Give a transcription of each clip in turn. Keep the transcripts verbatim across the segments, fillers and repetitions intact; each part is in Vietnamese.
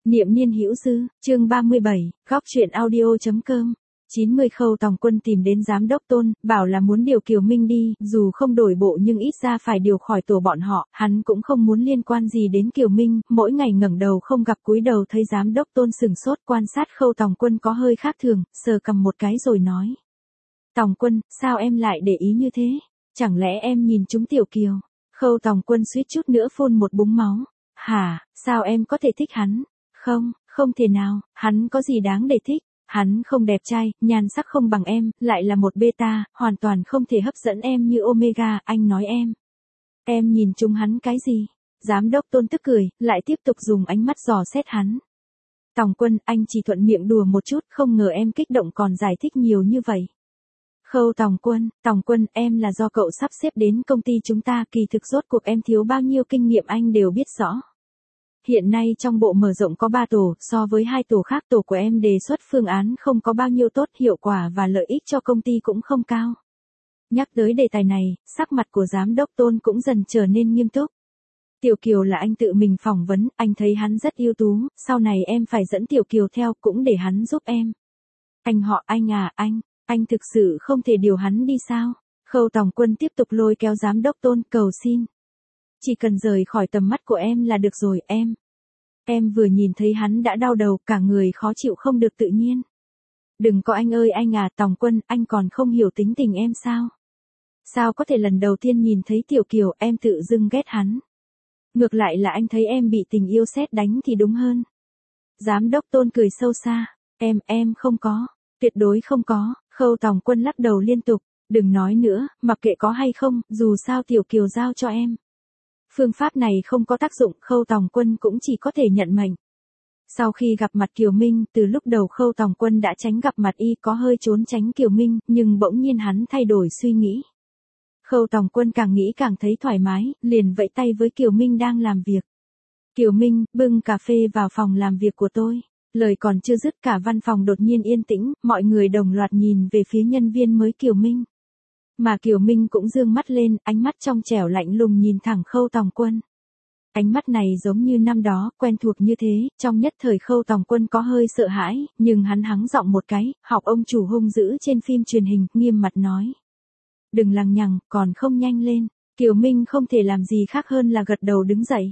Niệm niên hữu dư, chương ba mươi bảy, góc truyện audio.com. chín mươi Khâu Tòng Quân tìm đến giám đốc Tôn, bảo là muốn điều Kiều Minh đi, dù không đổi bộ nhưng ít ra phải điều khỏi tổ bọn họ, hắn cũng không muốn liên quan gì đến Kiều Minh, mỗi ngày ngẩng đầu không gặp cúi đầu thấy giám đốc Tôn sừng sốt quan sát Khâu Tòng Quân có hơi khác thường, sờ cầm một cái rồi nói. Tòng Quân, sao em lại để ý như thế? Chẳng lẽ em nhìn trúng Tiểu Kiều? Khâu Tòng Quân suýt chút nữa phun một búng máu. Hả, sao em có thể thích hắn? Không, không thể nào, hắn có gì đáng để thích, hắn không đẹp trai, nhan sắc không bằng em, lại là một beta, hoàn toàn không thể hấp dẫn em như omega, anh nói em. Em nhìn chung hắn cái gì? Giám đốc Tôn tức cười, lại tiếp tục dùng ánh mắt dò xét hắn. Tòng Quân, anh chỉ thuận miệng đùa một chút, không ngờ em kích động còn giải thích nhiều như vậy. Khâu Tòng Quân, Tòng Quân, em là do cậu sắp xếp đến công ty chúng ta, kỳ thực rốt cuộc em thiếu bao nhiêu kinh nghiệm anh đều biết rõ. Hiện nay trong bộ mở rộng có ba tổ, so với hai tổ khác tổ của em đề xuất phương án không có bao nhiêu tốt, hiệu quả và lợi ích cho công ty cũng không cao. Nhắc tới đề tài này, sắc mặt của giám đốc Tôn cũng dần trở nên nghiêm túc. Tiểu Kiều là anh tự mình phỏng vấn, anh thấy hắn rất ưu tú, sau này em phải dẫn Tiểu Kiều theo cũng để hắn giúp em. Anh họ anh à, anh, anh thực sự không thể điều hắn đi sao? Khâu Tòng Quân tiếp tục lôi kéo giám đốc Tôn cầu xin. Chỉ cần rời khỏi tầm mắt của em là được rồi, em. Em vừa nhìn thấy hắn đã đau đầu, cả người khó chịu không được tự nhiên. Đừng có anh ơi anh à, Tòng Quân, anh còn không hiểu tính tình em sao? Sao có thể lần đầu tiên nhìn thấy Tiểu Kiều em tự dưng ghét hắn? Ngược lại là anh thấy em bị tình yêu sét đánh thì đúng hơn. Giám đốc Tôn cười sâu xa. Em, em không có. Tuyệt đối không có. Khâu Tòng Quân lắc đầu liên tục. Đừng nói nữa, mặc kệ có hay không, dù sao Tiểu Kiều giao cho em. Phương pháp này không có tác dụng, Khâu Tòng Quân cũng chỉ có thể nhận mệnh. Sau khi gặp mặt Kiều Minh, từ lúc đầu Khâu Tòng Quân đã tránh gặp mặt y, có hơi trốn tránh Kiều Minh, nhưng bỗng nhiên hắn thay đổi suy nghĩ. Khâu Tòng Quân càng nghĩ càng thấy thoải mái, liền vẫy tay với Kiều Minh đang làm việc. Kiều Minh, bưng cà phê vào phòng làm việc của tôi. Lời còn chưa dứt cả văn phòng đột nhiên yên tĩnh, mọi người đồng loạt nhìn về phía nhân viên mới Kiều Minh. Mà Kiều Minh cũng dương mắt lên, ánh mắt trong trẻo lạnh lùng nhìn thẳng Khâu Tòng Quân. Ánh mắt này giống như năm đó, quen thuộc như thế, trong nhất thời Khâu Tòng Quân có hơi sợ hãi, nhưng hắn hắng giọng một cái, học ông chủ hung dữ trên phim truyền hình, nghiêm mặt nói. Đừng lằng nhằng, còn không nhanh lên. Kiều Minh không thể làm gì khác hơn là gật đầu đứng dậy.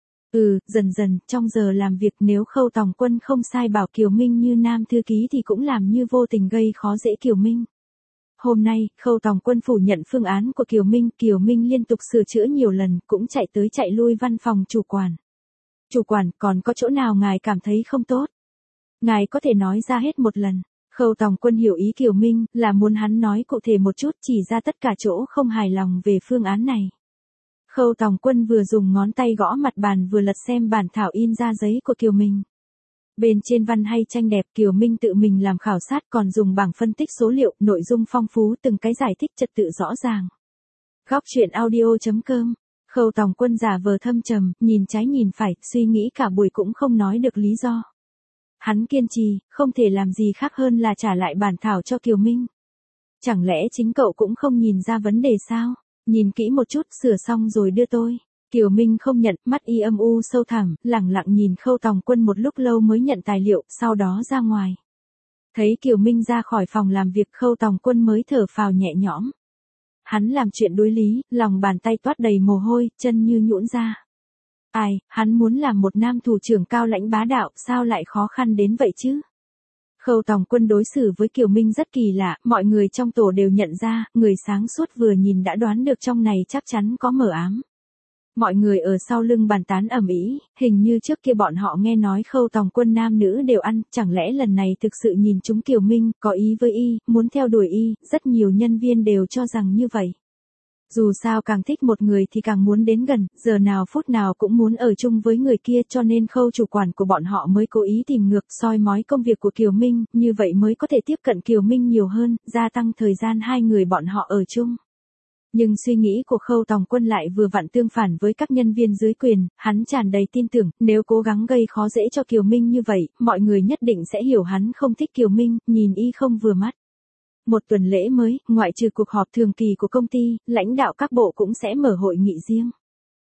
Ừ, dần dần, trong giờ làm việc nếu Khâu Tòng Quân không sai bảo Kiều Minh như nam thư ký thì cũng làm như vô tình gây khó dễ Kiều Minh. Hôm nay, Khâu Tòng Quân phủ nhận phương án của Kiều Minh, Kiều Minh liên tục sửa chữa nhiều lần, cũng chạy tới chạy lui văn phòng chủ quản. Chủ quản, còn có chỗ nào ngài cảm thấy không tốt? Ngài có thể nói ra hết một lần. Khâu Tòng Quân hiểu ý Kiều Minh, là muốn hắn nói cụ thể một chút, chỉ ra tất cả chỗ không hài lòng về phương án này. Khâu Tòng Quân vừa dùng ngón tay gõ mặt bàn vừa lật xem bản thảo in ra giấy của Kiều Minh. Bên trên văn hay tranh đẹp, Kiều Minh tự mình làm khảo sát còn dùng bảng phân tích số liệu, nội dung phong phú, từng cái giải thích trật tự rõ ràng. Góc truyện audio.com. Khâu Tòng Quân giả vờ thâm trầm, nhìn trái nhìn phải, suy nghĩ cả buổi cũng không nói được lý do. Hắn kiên trì, không thể làm gì khác hơn là trả lại bản thảo cho Kiều Minh. Chẳng lẽ chính cậu cũng không nhìn ra vấn đề sao? Nhìn kỹ một chút, sửa xong rồi đưa tôi. Kiều Minh không nhận, mắt y âm u sâu thẳm, lẳng lặng nhìn Khâu Tòng Quân một lúc lâu mới nhận tài liệu, sau đó ra ngoài. Thấy Kiều Minh ra khỏi phòng làm việc, Khâu Tòng Quân mới thở phào nhẹ nhõm. Hắn làm chuyện đối lý, lòng bàn tay toát đầy mồ hôi, chân như nhũn ra. Ai, hắn muốn làm một nam thủ trưởng cao lãnh bá đạo, sao lại khó khăn đến vậy chứ? Khâu Tòng Quân đối xử với Kiều Minh rất kỳ lạ, mọi người trong tổ đều nhận ra, người sáng suốt vừa nhìn đã đoán được trong này chắc chắn có mờ ám. Mọi người ở sau lưng bàn tán ầm ĩ, hình như trước kia bọn họ nghe nói Khâu Tòng Quân nam nữ đều ăn, chẳng lẽ lần này thực sự nhìn chúng Kiều Minh, có ý với y, muốn theo đuổi y, rất nhiều nhân viên đều cho rằng như vậy. Dù sao càng thích một người thì càng muốn đến gần, giờ nào phút nào cũng muốn ở chung với người kia, cho nên Khâu chủ quản của bọn họ mới cố ý tìm ngược soi mói công việc của Kiều Minh, như vậy mới có thể tiếp cận Kiều Minh nhiều hơn, gia tăng thời gian hai người bọn họ ở chung. Nhưng suy nghĩ của Khâu Tòng Quân lại vừa vặn tương phản với các nhân viên dưới quyền, hắn tràn đầy tin tưởng, nếu cố gắng gây khó dễ cho Kiều Minh như vậy, mọi người nhất định sẽ hiểu hắn không thích Kiều Minh, nhìn y không vừa mắt. Một tuần lễ mới, ngoại trừ cuộc họp thường kỳ của công ty, lãnh đạo các bộ cũng sẽ mở hội nghị riêng.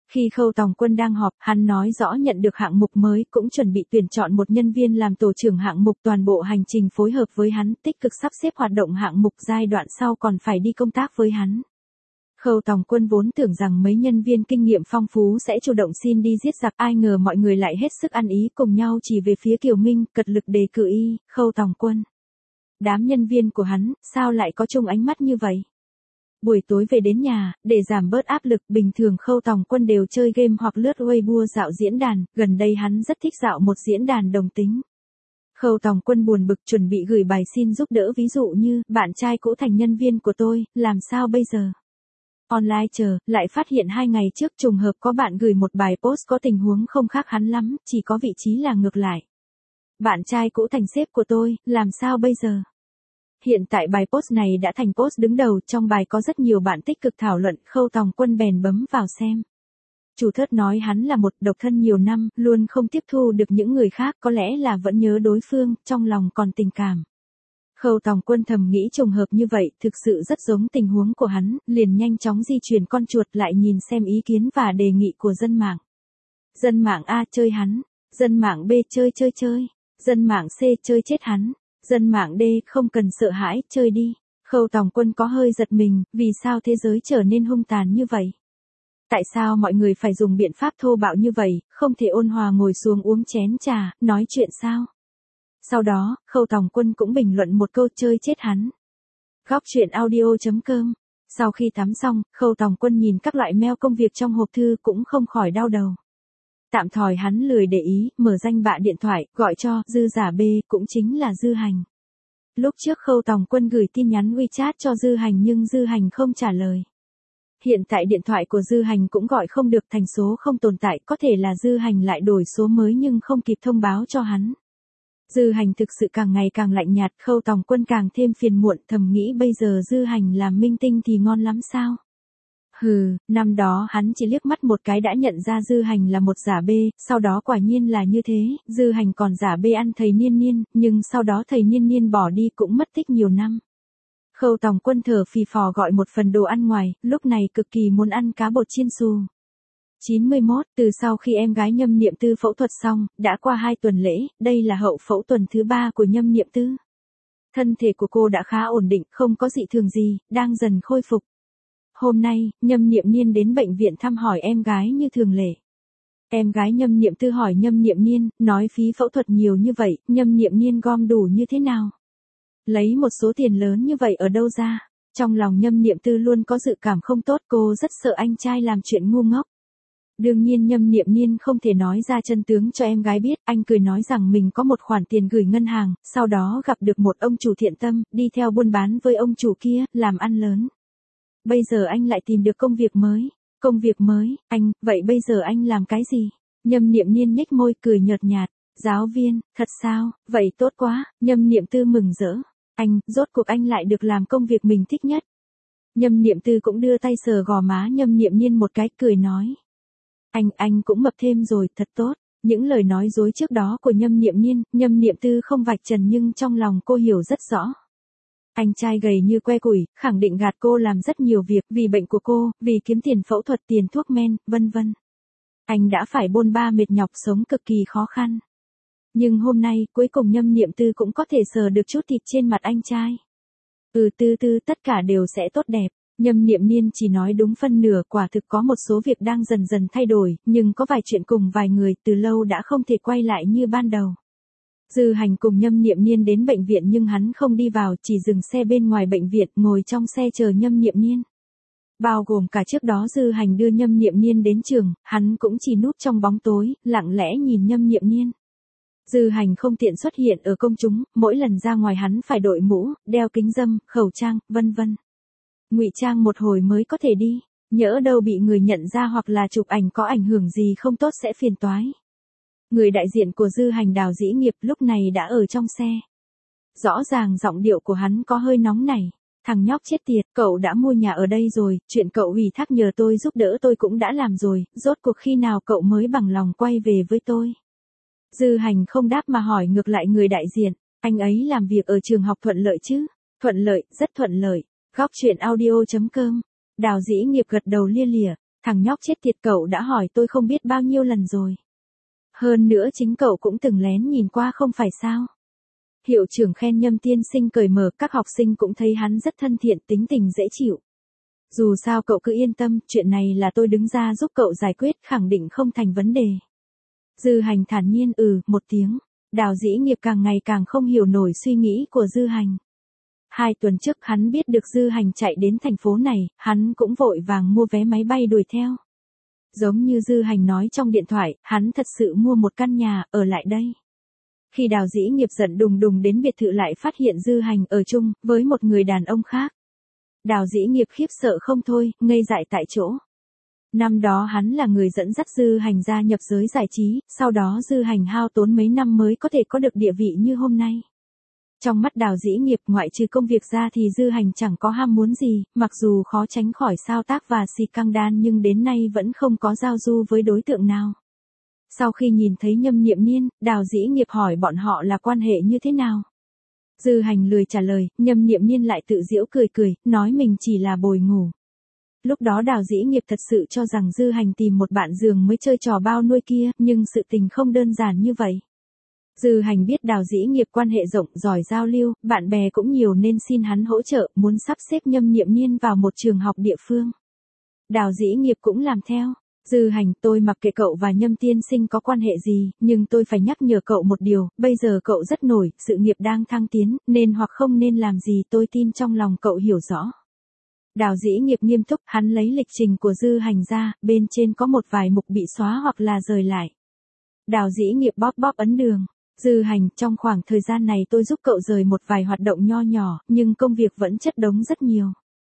Khi Khâu Tòng Quân đang họp, hắn nói rõ nhận được hạng mục mới, cũng chuẩn bị tuyển chọn một nhân viên làm tổ trưởng hạng mục, toàn bộ hành trình phối hợp với hắn, tích cực sắp xếp hoạt động hạng mục, giai đoạn sau còn phải đi công tác với hắn. Khâu Tòng Quân vốn tưởng rằng mấy nhân viên kinh nghiệm phong phú sẽ chủ động xin đi giết giặc, ai ngờ mọi người lại hết sức ăn ý cùng nhau chỉ về phía Kiều Minh, cật lực đề cử y, Khâu Tòng Quân. Đám nhân viên của hắn, sao lại có chung ánh mắt như vậy? Buổi tối về đến nhà, để giảm bớt áp lực, bình thường Khâu Tòng Quân đều chơi game hoặc lướt Weibo dạo diễn đàn, gần đây hắn rất thích dạo một diễn đàn đồng tính. Khâu Tòng Quân buồn bực chuẩn bị gửi bài xin giúp đỡ, ví dụ như, bạn trai cũ thành nhân viên của tôi, làm sao bây giờ? Online chờ, lại phát hiện hai ngày trước trùng hợp có bạn gửi một bài post có tình huống không khác hắn lắm, chỉ có vị trí là ngược lại. Bạn trai cũ thành sếp của tôi, làm sao bây giờ? Hiện tại bài post này đã thành post đứng đầu, trong bài có rất nhiều bạn tích cực thảo luận, Khâu Tòng Quân bèn bấm vào xem. Chủ thớt nói hắn là một độc thân nhiều năm, luôn không tiếp thu được những người khác, có lẽ là vẫn nhớ đối phương, trong lòng còn tình cảm. Khâu Tòng Quân thầm nghĩ trùng hợp như vậy, thực sự rất giống tình huống của hắn, liền nhanh chóng di chuyển con chuột lại nhìn xem ý kiến và đề nghị của dân mạng. Dân mạng A chơi hắn, dân mạng B chơi chơi chơi, dân mạng C chơi chết hắn, dân mạng D không cần sợ hãi, chơi đi. Khâu Tòng Quân có hơi giật mình, vì sao thế giới trở nên hung tàn như vậy? Tại sao mọi người phải dùng biện pháp thô bạo như vậy, không thể ôn hòa ngồi xuống uống chén trà, nói chuyện sao? Sau đó, Khâu Tòng Quân cũng bình luận một câu chơi chết hắn. Góc truyện audio chấm com. Sau khi tắm xong, Khâu Tòng Quân nhìn các loại mail công việc trong hộp thư cũng không khỏi đau đầu. Tạm thời hắn lười để ý, mở danh bạ điện thoại, gọi cho Dư Giả B, cũng chính là Dư Hành. Lúc trước Khâu Tòng Quân gửi tin nhắn WeChat cho Dư Hành nhưng Dư Hành không trả lời. Hiện tại điện thoại của Dư Hành cũng gọi không được, thành số không tồn tại, có thể là Dư Hành lại đổi số mới nhưng không kịp thông báo cho hắn. Dư Hành thực sự càng ngày càng lạnh nhạt, Khâu Tòng Quân càng thêm phiền muộn, thầm nghĩ bây giờ Dư Hành làm minh tinh thì ngon lắm sao? Hừ, năm đó hắn chỉ liếc mắt một cái đã nhận ra Dư Hành là một giả bê, sau đó quả nhiên là như thế, Dư Hành còn giả bê ăn thầy Niên Niên, nhưng sau đó thầy Niên Niên bỏ đi cũng mất tích nhiều năm. Khâu Tòng Quân thở phì phò gọi một phần đồ ăn ngoài, lúc này cực kỳ muốn ăn cá bột chiên xù. chín mươi mốt, từ sau khi em gái Nhâm Niệm Tư phẫu thuật xong, đã qua hai tuần lễ, đây là hậu phẫu tuần thứ ba của Nhâm Niệm Tư. Thân thể của cô đã khá ổn định, không có dị thường gì, đang dần khôi phục. Hôm nay, Nhâm Niệm Niên đến bệnh viện thăm hỏi em gái như thường lệ. Em gái Nhâm Niệm Tư hỏi Nhâm Niệm Niên, nói phí phẫu thuật nhiều như vậy, Nhâm Niệm Niên gom đủ như thế nào? Lấy một số tiền lớn như vậy ở đâu ra? Trong lòng Nhâm Niệm Tư luôn có dự cảm không tốt, cô rất sợ anh trai làm chuyện ngu ngốc. Đương nhiên Nhâm Niệm Niên không thể nói ra chân tướng cho em gái biết, anh cười nói rằng mình có một khoản tiền gửi ngân hàng, sau đó gặp được một ông chủ thiện tâm, đi theo buôn bán với ông chủ kia, làm ăn lớn. Bây giờ anh lại tìm được công việc mới. Công việc mới, anh, vậy bây giờ anh làm cái gì? Nhâm Niệm Niên nhếch môi cười nhợt nhạt, giáo viên, thật sao, vậy tốt quá, Nhâm Niệm Tư mừng rỡ. Anh, rốt cuộc anh lại được làm công việc mình thích nhất. Nhâm Niệm Tư cũng đưa tay sờ gò má Nhâm Niệm Niên một cái, cười nói. Anh, anh cũng mập thêm rồi, thật tốt. Những lời nói dối trước đó của Nhâm Niệm Niên, Nhâm Niệm Tư không vạch trần nhưng trong lòng cô hiểu rất rõ. Anh trai gầy như que củi, khẳng định gạt cô làm rất nhiều việc, vì bệnh của cô, vì kiếm tiền phẫu thuật, tiền thuốc men, vân vân. Anh đã phải bôn ba mệt nhọc, sống cực kỳ khó khăn. Nhưng hôm nay, cuối cùng Nhâm Niệm Tư cũng có thể sờ được chút thịt trên mặt anh trai. Ừ, Tư Tư, tất cả đều sẽ tốt đẹp. Nhâm Niệm Niên chỉ nói đúng phân nửa, quả thực có một số việc đang dần dần thay đổi, nhưng có vài chuyện cùng vài người từ lâu đã không thể quay lại như ban đầu. Dư Hành cùng Nhâm Niệm Niên đến bệnh viện nhưng hắn không đi vào, chỉ dừng xe bên ngoài bệnh viện, ngồi trong xe chờ Nhâm Niệm Niên. Bao gồm cả trước đó Dư Hành đưa Nhâm Niệm Niên đến trường, hắn cũng chỉ núp trong bóng tối, lặng lẽ nhìn Nhâm Niệm Niên. Dư Hành không tiện xuất hiện ở công chúng, mỗi lần ra ngoài hắn phải đội mũ, đeo kính râm, khẩu trang, vân vân. Ngụy trang một hồi mới có thể đi, nhỡ đâu bị người nhận ra hoặc là chụp ảnh có ảnh hưởng gì không tốt sẽ phiền toái. Người đại diện của Dư Hành Đào Dĩ Nghiệp lúc này đã ở trong xe. Rõ ràng giọng điệu của hắn có hơi nóng nảy. Thằng nhóc chết tiệt, cậu đã mua nhà ở đây rồi, chuyện cậu ủy thác nhờ tôi giúp đỡ tôi cũng đã làm rồi, rốt cuộc khi nào cậu mới bằng lòng quay về với tôi? Dư Hành không đáp mà hỏi ngược lại người đại diện, anh ấy làm việc ở trường học thuận lợi chứ? Thuận lợi, rất thuận lợi. Góc truyện audio chấm com. Đào Dĩ Nghiệp gật đầu lia lịa. Thằng nhóc chết tiệt, cậu đã hỏi tôi không biết bao nhiêu lần rồi. Hơn nữa chính cậu cũng từng lén nhìn qua không phải sao? Hiệu trưởng khen Nhâm tiên sinh cởi mở, các học sinh cũng thấy hắn rất thân thiện, tính tình dễ chịu. Dù sao cậu cứ yên tâm, chuyện này là tôi đứng ra giúp cậu giải quyết, khẳng định không thành vấn đề. Dư Hành thản nhiên ừ một tiếng. Đào Dĩ Nghiệp càng ngày càng không hiểu nổi suy nghĩ của Dư Hành. Hai tuần trước hắn biết được Dư Hành chạy đến thành phố này, hắn cũng vội vàng mua vé máy bay đuổi theo. Giống như Dư Hành nói trong điện thoại, hắn thật sự mua một căn nhà, ở lại đây. Khi Đào Dĩ Nghiệp giận đùng đùng đến biệt thự lại phát hiện Dư Hành ở chung với một người đàn ông khác. Đào Dĩ Nghiệp khiếp sợ không thôi, ngây dại tại chỗ. Năm đó hắn là người dẫn dắt Dư Hành gia nhập giới giải trí, sau đó Dư Hành hao tốn mấy năm mới có thể có được địa vị như hôm nay. Trong mắt Đào Dĩ Nghiệp, ngoại trừ công việc ra thì Dư Hành chẳng có ham muốn gì, mặc dù khó tránh khỏi sao tác và xì căng đan nhưng đến nay vẫn không có giao du với đối tượng nào. Sau khi nhìn thấy Nhâm Niệm Niên, Đào Dĩ Nghiệp hỏi bọn họ là quan hệ như thế nào. Dư Hành lười trả lời, Nhâm Niệm Niên lại tự giễu cười cười, nói mình chỉ là bồi ngủ. Lúc đó Đào Dĩ Nghiệp thật sự cho rằng Dư Hành tìm một bạn giường mới chơi trò bao nuôi kia, nhưng sự tình không đơn giản như vậy. Dư Hành biết Đào Dĩ Nghiệp quan hệ rộng, giỏi giao lưu, bạn bè cũng nhiều nên xin hắn hỗ trợ, muốn sắp xếp Nhâm Niệm Niên vào một trường học địa phương. Đào Dĩ Nghiệp cũng làm theo. Dư Hành, tôi mặc kệ cậu và Nhâm tiên sinh có quan hệ gì, nhưng tôi phải nhắc nhở cậu một điều, bây giờ cậu rất nổi, sự nghiệp đang thăng tiến, nên hoặc không nên làm gì tôi tin trong lòng cậu hiểu rõ. Đào Dĩ Nghiệp nghiêm túc, hắn lấy lịch trình của Dư Hành ra, bên trên có một vài mục bị xóa hoặc là rời lại. Đào Dĩ Nghiệp bóp bóp ấn đường. Dư Hành, trong khoảng thời gian này tôi giúp cậu rời một vài hoạt động nho nhỏ, nhưng công việc vẫn chất đống rất nhiều.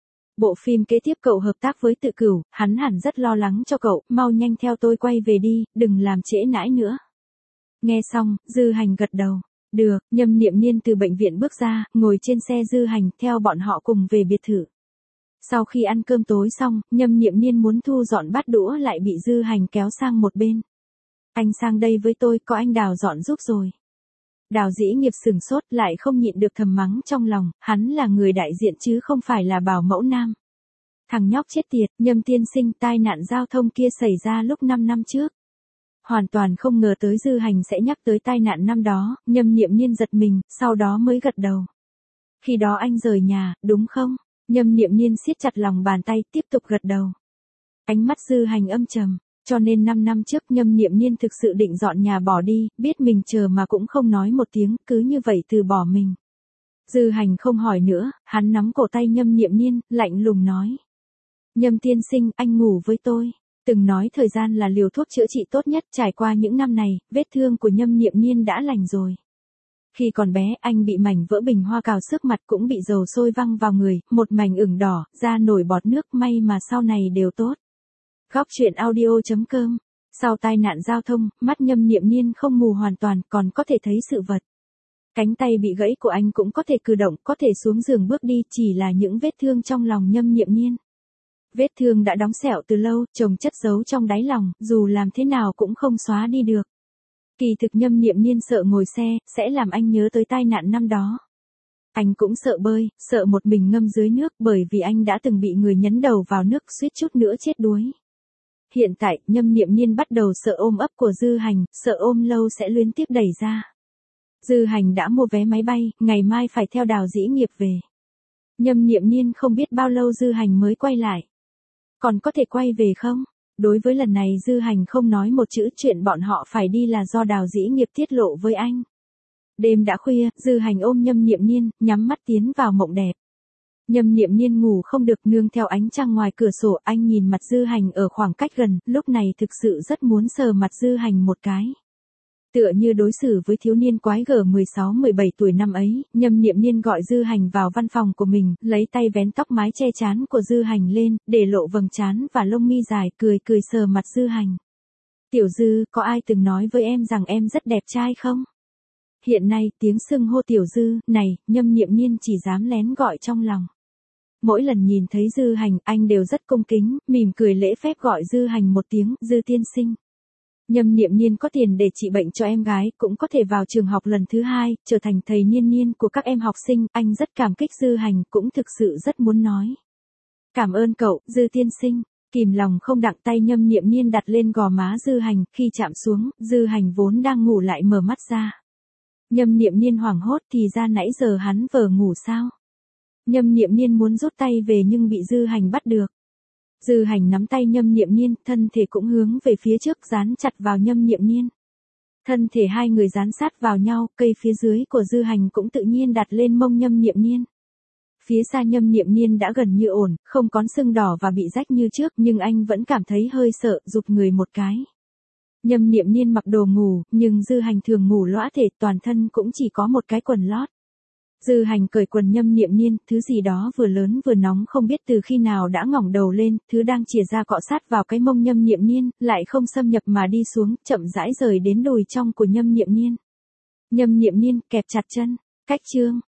Bộ phim kế tiếp cậu hợp tác với Tự Cửu, hắn hẳn rất lo lắng cho cậu, mau nhanh theo tôi quay về đi, đừng làm trễ nãi nữa. Nghe xong, Dư Hành gật đầu. Được, Nhâm Niệm Niên từ bệnh viện bước ra, ngồi trên xe Dư Hành, theo bọn họ cùng về biệt thự. Sau khi ăn cơm tối xong, Nhâm Niệm Niên muốn thu dọn bát đũa lại bị Dư Hành kéo sang một bên. Anh sang đây với tôi, có anh Đào dọn giúp rồi. Đào Dĩ Nghiệp sửng sốt, lại không nhịn được thầm mắng trong lòng, hắn là người đại diện chứ không phải là bảo mẫu nam. Thằng nhóc chết tiệt, Nhâm tiên sinh, tai nạn giao thông kia xảy ra lúc năm năm trước. Hoàn toàn không ngờ tới Dư Hành sẽ nhắc tới tai nạn năm đó, Nhâm Niệm Niên giật mình, sau đó mới gật đầu. Khi đó anh rời nhà, đúng không? Nhâm Niệm Niên siết chặt lòng bàn tay, tiếp tục gật đầu. Ánh mắt Dư Hành âm trầm. Cho nên năm năm trước Nhâm Niệm Niên thực sự định dọn nhà bỏ đi, biết mình chờ mà cũng không nói một tiếng, cứ như vậy từ bỏ mình. Dư Hành không hỏi nữa, hắn nắm cổ tay Nhâm Niệm Niên, lạnh lùng nói. Nhâm tiên sinh, anh ngủ với tôi. Từng nói thời gian là liều thuốc chữa trị tốt nhất, trải qua những năm này, vết thương của Nhâm Niệm Niên đã lành rồi. Khi còn bé, anh bị mảnh vỡ bình hoa cào xước mặt, cũng bị dầu sôi văng vào người, một mảnh ửng đỏ, da nổi bọt nước, may mà sau này đều tốt. Góc truyện audio chấm com. Sau tai nạn giao thông, mắt Nhâm Niệm Niên không mù hoàn toàn, còn có thể thấy sự vật. Cánh tay bị gãy của anh cũng có thể cử động, có thể xuống giường bước đi, chỉ là những vết thương trong lòng Nhâm Niệm Niên. Vết thương đã đóng sẹo từ lâu, chồng chất giấu trong đáy lòng, dù làm thế nào cũng không xóa đi được. Kỳ thực Nhâm Niệm Niên sợ ngồi xe, sẽ làm anh nhớ tới tai nạn năm đó. Anh cũng sợ bơi, sợ một mình ngâm dưới nước, bởi vì anh đã từng bị người nhấn đầu vào nước, suýt chút nữa chết đuối. Hiện tại, Nhâm Niệm Niên bắt đầu sợ ôm ấp của Dư Hành, sợ ôm lâu sẽ luyến tiếc đẩy ra. Dư Hành đã mua vé máy bay, ngày mai phải theo Đào Dĩ Nghiệp về. Nhâm Niệm Niên không biết bao lâu Dư Hành mới quay lại. Còn có thể quay về không? Đối với lần này Dư Hành không nói một chữ, chuyện bọn họ phải đi là do Đào Dĩ Nghiệp tiết lộ với anh. Đêm đã khuya, Dư Hành ôm Nhâm Niệm Niên, nhắm mắt tiến vào mộng đẹp. Nhâm Niệm Niên ngủ không được, nương theo ánh trăng ngoài cửa sổ, anh nhìn mặt Dư Hành ở khoảng cách gần, lúc này thực sự rất muốn sờ mặt Dư Hành một cái. Tựa như đối xử với thiếu niên quái gở mười sáu mười bảy tuổi năm ấy, Nhâm Niệm Niên gọi Dư Hành vào văn phòng của mình, lấy tay vén tóc mái che trán của Dư Hành lên, để lộ vầng trán và lông mi dài, cười cười sờ mặt Dư Hành. Tiểu Dư, có ai từng nói với em rằng em rất đẹp trai không? Hiện nay, tiếng xưng hô Tiểu Dư, này, Nhâm Niệm Niên chỉ dám lén gọi trong lòng. Mỗi lần nhìn thấy Dư Hành, anh đều rất cung kính, mỉm cười lễ phép gọi Dư Hành một tiếng, Dư tiên sinh. Nhâm Niệm Niên có tiền để trị bệnh cho em gái, cũng có thể vào trường học lần thứ hai, trở thành thầy Niên Niên của các em học sinh, anh rất cảm kích Dư Hành, cũng thực sự rất muốn nói. Cảm ơn cậu, Dư tiên sinh. Kìm lòng không đặng tay Nhâm Niệm Niên đặt lên gò má Dư Hành, khi chạm xuống, Dư Hành vốn đang ngủ lại mở mắt ra. Nhâm Niệm Niên hoảng hốt thì ra nãy giờ hắn vờ ngủ sao? Nhâm Niệm Niên muốn rút tay về nhưng bị Dư Hành bắt được. Dư Hành nắm tay Nhâm Niệm Niên, thân thể cũng hướng về phía trước dán chặt vào Nhâm Niệm Niên. Thân thể hai người dán sát vào nhau, cây phía dưới của Dư Hành cũng tự nhiên đặt lên mông Nhâm Niệm Niên. Phía xa Nhâm Niệm Niên đã gần như ổn, không còn sưng đỏ và bị rách như trước, nhưng anh vẫn cảm thấy hơi sợ, giục người một cái. Nhâm Niệm Niên mặc đồ ngủ, nhưng Dư Hành thường ngủ lõa thể, toàn thân cũng chỉ có một cái quần lót. Dư Hành cởi quần Nhâm Niệm Niên, thứ gì đó vừa lớn vừa nóng không biết từ khi nào đã ngỏng đầu lên, thứ đang chìa ra cọ sát vào cái mông Nhâm Niệm Niên, lại không xâm nhập mà đi xuống, chậm rãi rời đến đùi trong của Nhâm Niệm Niên. Nhâm Niệm Niên kẹp chặt chân, cách chương.